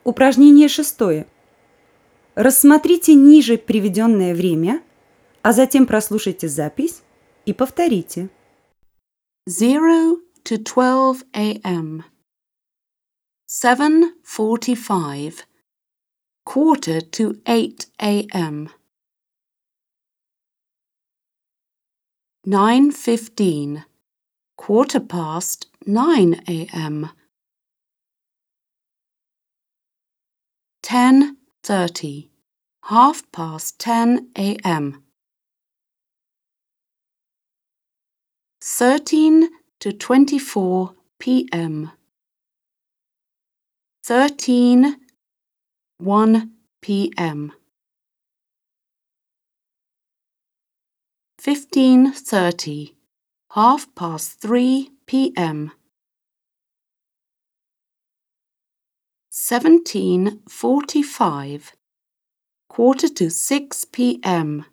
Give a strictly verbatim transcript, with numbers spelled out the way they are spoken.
Упражнение шестое. Рассмотрите ниже приведенное время, а затем прослушайте запись и повторите. zero to twelve a.m. seven forty-five, quarter to eight a.m. nine fifteen, quarter past nine a.m. ten thirty, half past ten a.m. thirteen to twenty-four p.m. thirteen, one p.m. fifteen thirty, half past three p.m. seventeen forty-five, quarter to six p.m.